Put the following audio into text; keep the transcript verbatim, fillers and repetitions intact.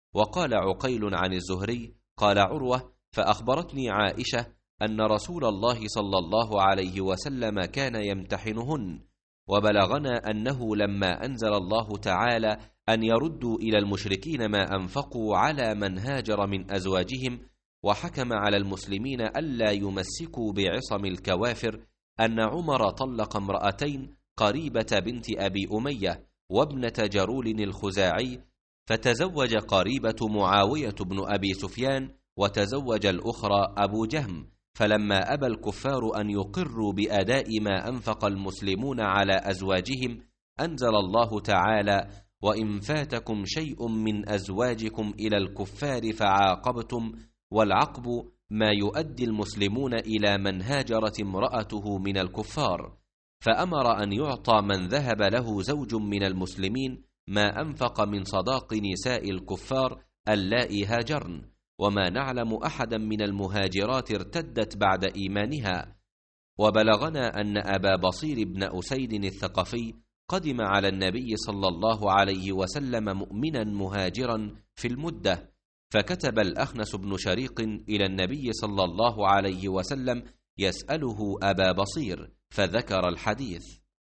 وقال عقيل عن الزهري قال عروة: فأخبرتني عائشة أن رسول الله صلى الله عليه وسلم كان يمتحنهن، وبلغنا أنه لما أنزل الله تعالى أن يردوا إلى المشركين ما أنفقوا على من هاجر من أزواجهم، وحكم على المسلمين ألا يمسكوا بعصم الكوافر، أن عمر طلق امرأتين، قريبة بنت أبي أمية وابنة جرول الخزاعي، فتزوج قريبة معاوية بن أبي سفيان، وتزوج الأخرى أبو جهم. فلما أبى الكفار أن يقروا بأداء ما أنفق المسلمون على أزواجهم، أنزل الله تعالى: وإن فاتكم شيء من أزواجكم إلى الكفار فعاقبتم، والعقب ما يؤدي المسلمون إلى من هاجرت امرأته من الكفار، فأمر أن يعطى من ذهب له زوج من المسلمين ما أنفق من صداق نساء الكفار اللائي هاجرن، وما نعلم أحدا من المهاجرات ارتدت بعد إيمانها. وبلغنا أن أبا بصير بن أسيد الثقفي قدم على النبي صلى الله عليه وسلم مؤمنا مهاجرا في المدة، فكتب الأخنس بن شريق إلى النبي صلى الله عليه وسلم يسأله أبا بصير، فذكر الحديث.